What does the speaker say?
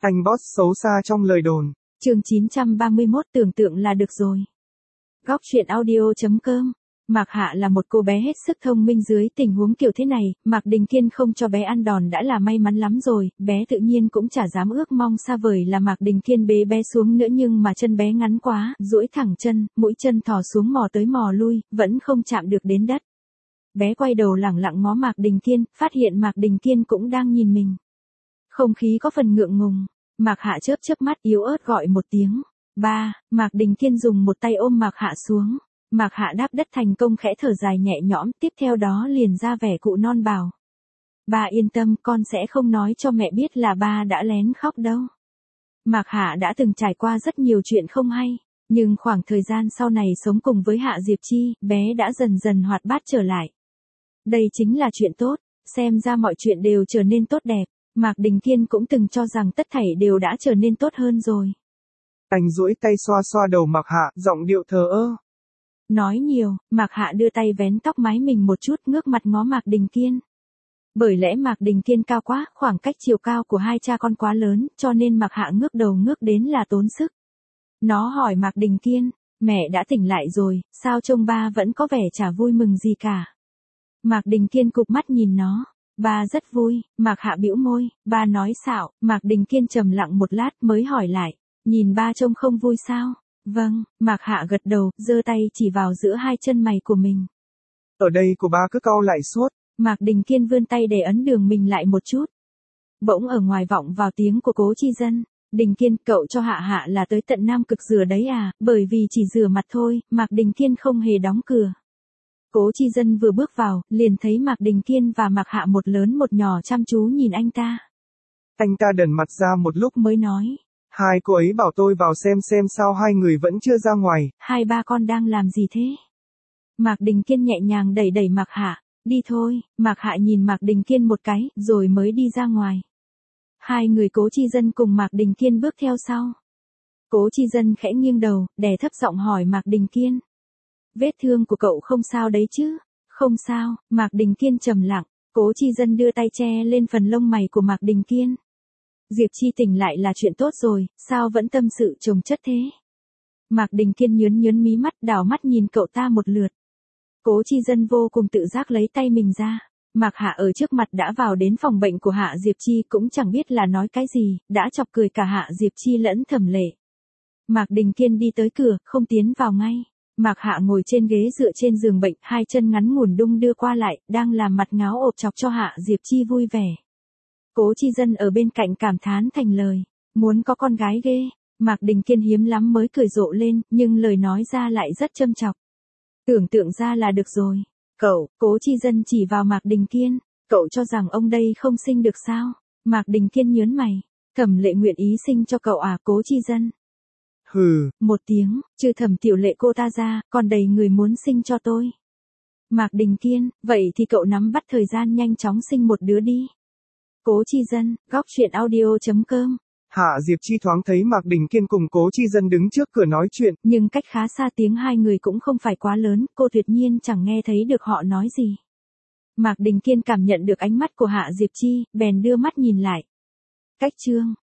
Anh boss xấu xa trong lời đồn. Chương 931 tưởng tượng là được rồi. Góc truyện audio.com. Mạc Hạ là một cô bé hết sức thông minh, dưới tình huống kiểu thế này, Mạc Đình Kiên không cho bé ăn đòn đã là may mắn lắm rồi, bé tự nhiên cũng chả dám ước mong xa vời là Mạc Đình Kiên bế bé xuống nữa, nhưng mà chân bé ngắn quá, duỗi thẳng chân, mũi chân thò xuống mò tới mò lui, vẫn không chạm được đến đất. Bé quay đầu lẳng lặng ngó Mạc Đình Kiên, phát hiện Mạc Đình Kiên cũng đang nhìn mình. Không khí có phần ngượng ngùng, Mạc Hạ chớp chớp mắt yếu ớt gọi một tiếng. Ba, Mạc Đình Kiên dùng một tay ôm Mạc Hạ xuống. Mạc Hạ đáp đất thành công, khẽ thở dài nhẹ nhõm, tiếp theo đó liền ra vẻ cụ non bảo. Ba yên tâm, con sẽ không nói cho mẹ biết là ba đã lén khóc đâu. Mạc Hạ đã từng trải qua rất nhiều chuyện không hay, nhưng khoảng thời gian sau này sống cùng với Hạ Diệp Chi, bé đã dần dần hoạt bát trở lại. Đây chính là chuyện tốt, xem ra mọi chuyện đều trở nên tốt đẹp. Mạc Đình Kiên cũng từng cho rằng tất thảy đều đã trở nên tốt hơn rồi. Anh duỗi tay xoa xoa đầu Mạc Hạ, giọng điệu thờ ơ. Nói nhiều, Mạc Hạ đưa tay vén tóc mái mình một chút, ngước mặt ngó Mạc Đình Kiên. Bởi lẽ Mạc Đình Kiên cao quá, khoảng cách chiều cao của hai cha con quá lớn, cho nên Mạc Hạ ngước đầu ngước đến là tốn sức. Nó hỏi Mạc Đình Kiên, mẹ đã tỉnh lại rồi, sao trông ba vẫn có vẻ chả vui mừng gì cả. Mạc Đình Kiên cụp mắt nhìn nó. Ba rất vui, Mạc Hạ bĩu môi, ba nói xạo. Mạc Đình Kiên trầm lặng một lát mới hỏi lại, nhìn ba trông không vui sao? Vâng, Mạc Hạ gật đầu, giơ tay chỉ vào giữa hai chân mày của mình. Ở đây của ba cứ cau lại suốt. Mạc Đình Kiên vươn tay để ấn đường mình lại một chút. Bỗng ở ngoài vọng vào tiếng của Cố Chi Dân. Đình Kiên, cậu cho Hạ Hạ là tới tận Nam Cực rửa đấy à? Bởi vì chỉ rửa mặt thôi, Mạc Đình Kiên không hề đóng cửa. Cố Chi Dân vừa bước vào, liền thấy Mạc Đình Kiên và Mạc Hạ một lớn một nhỏ chăm chú nhìn anh ta. Anh ta đần mặt ra một lúc mới nói. Hai cô ấy bảo tôi vào xem sao hai người vẫn chưa ra ngoài. Hai ba con đang làm gì thế? Mạc Đình Kiên nhẹ nhàng đẩy đẩy Mạc Hạ. Đi thôi. Mạc Hạ nhìn Mạc Đình Kiên một cái, rồi mới đi ra ngoài. Hai người Cố Chi Dân cùng Mạc Đình Kiên bước theo sau. Cố Chi Dân khẽ nghiêng đầu, đè thấp giọng hỏi Mạc Đình Kiên. Vết thương của cậu không sao đấy chứ? Không sao, Mạc Đình Kiên trầm lặng. Cố Chi Dân đưa tay che lên phần lông mày của Mạc Đình Kiên. Diệp Chi tỉnh lại là chuyện tốt rồi, sao vẫn tâm sự chồng chất thế? Mạc Đình Kiên nhớn mí mắt, đảo mắt nhìn cậu ta một lượt. Cố Chi Dân vô cùng tự giác lấy tay mình ra. Mạc Hạ ở trước mặt đã vào đến phòng bệnh của Hạ Diệp Chi, cũng chẳng biết là nói cái gì, đã chọc cười cả Hạ Diệp Chi lẫn Thẩm Lệ. Mạc Đình Kiên đi tới cửa, không tiến vào ngay. Mạc Hạ ngồi trên ghế dựa trên giường bệnh, hai chân ngắn ngủn đung đưa qua lại, đang làm mặt ngáo ộp chọc cho Hạ Diệp Chi vui vẻ. Cố Chi Dân ở bên cạnh cảm thán thành lời, muốn có con gái ghê. Mạc Đình Kiên hiếm lắm mới cười rộ lên, nhưng lời nói ra lại rất châm chọc. Tưởng tượng ra là được rồi. Cậu, Cố Chi Dân chỉ vào Mạc Đình Kiên, cậu cho rằng ông đây không sinh được sao? Mạc Đình Kiên nhớn mày, Thẩm Lệ nguyện ý sinh cho cậu à? Cố Chi Dân. Hừ. Một tiếng, trừ Thẩm Tiểu Lệ cô ta ra, còn đầy người muốn sinh cho tôi. Mạc Đình Kiên, vậy thì cậu nắm bắt thời gian nhanh chóng sinh một đứa đi. Cố Chi Dân, góc truyện audio.com. Hạ Diệp Chi thoáng thấy Mạc Đình Kiên cùng Cố Chi Dân đứng trước cửa nói chuyện. Nhưng cách khá xa, tiếng hai người cũng không phải quá lớn, cô tuyệt nhiên chẳng nghe thấy được họ nói gì. Mạc Đình Kiên cảm nhận được ánh mắt của Hạ Diệp Chi, bèn đưa mắt nhìn lại. Cách chương